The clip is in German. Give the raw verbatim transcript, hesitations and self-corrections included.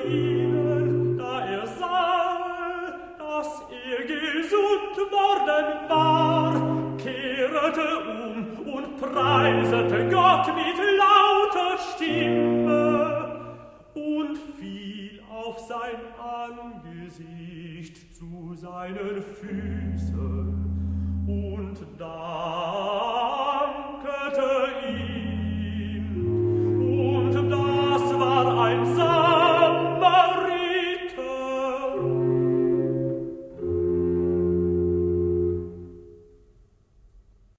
ihnen, da er sah, dass er gesund worden war, kehrte um und preisete Gott mit lauter Stimme und fiel auf sein Angesicht zu seinen Füßen und da